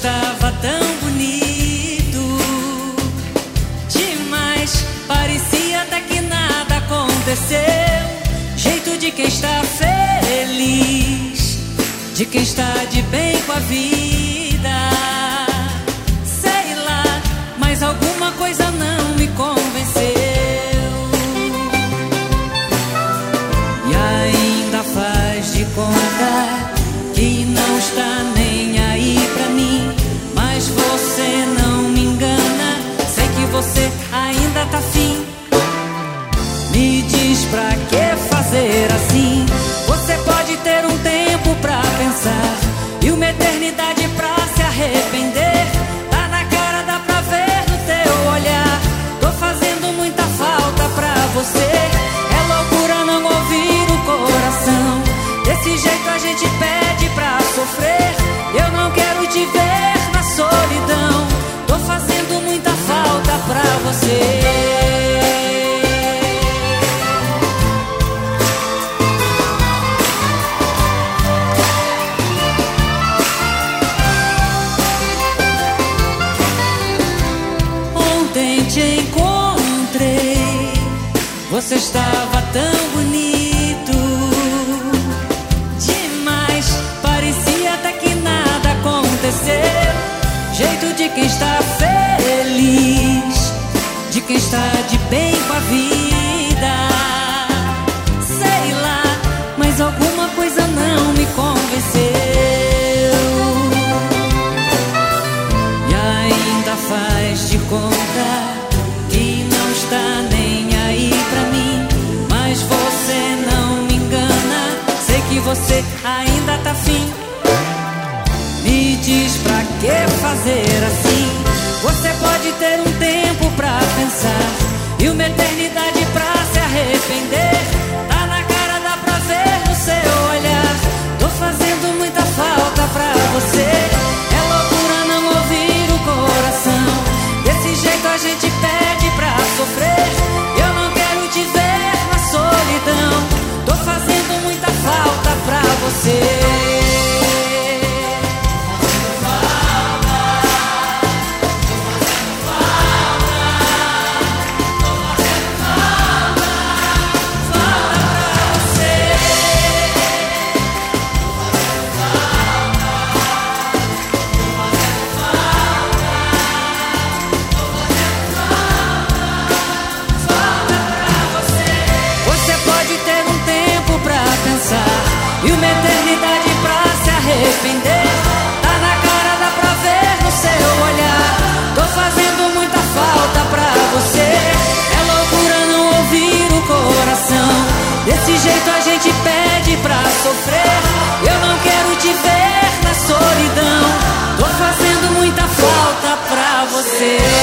estava tão bonito demais, parecia até que nada aconteceu. Jeito de quem está feliz, de quem está de bem com a vida. Sei lá, mas alguma coisa não me convenceu. E ainda faz de conta que não está nem aí pra mim. Mas você não me engana, sei que você ainda tá afim. Me diz pra que fazer assim? Você pode ter um tempo pra pensar e uma eternidade pra se arrepender. Tá na cara, dá pra ver no teu olhar. Tô fazendo muita falta pra você. É loucura não ouvir o coração. Desse jeito a gente pede pra sofrer. Eu não quero te ver na solidão. Tô fazendo muita falta pra você. Ontem te encontrei, você estava tão bonito demais, parecia até que nada aconteceu. Jeito de quem está feliz, de quem está de bem com a vida. Sei lá, mas alguma coisa não me convenceu. E ainda faz de conta que não está nem aí pra mim. Mas você não me engana, sei que você ainda tá afim. Me diz pra que fazer assim? Você pode ter um tempo pra pensar e uma eternidade pra se arrepender. Tá na cara, dá pra ver no seu olhar. Tô fazendo muita falta pra você. É loucura não ouvir o coração. Desse jeito a gente pede pra sofrer. Eu não quero te ver na solidão. Tô fazendo muita falta pra você. E uma eternidade pra se arrepender. Tá na cara, dá pra ver no seu olhar. Tô fazendo muita falta pra você. É loucura não ouvir o coração. Desse jeito a gente pede pra sofrer. Eu não quero te ver na solidão. Tô fazendo muita falta pra você.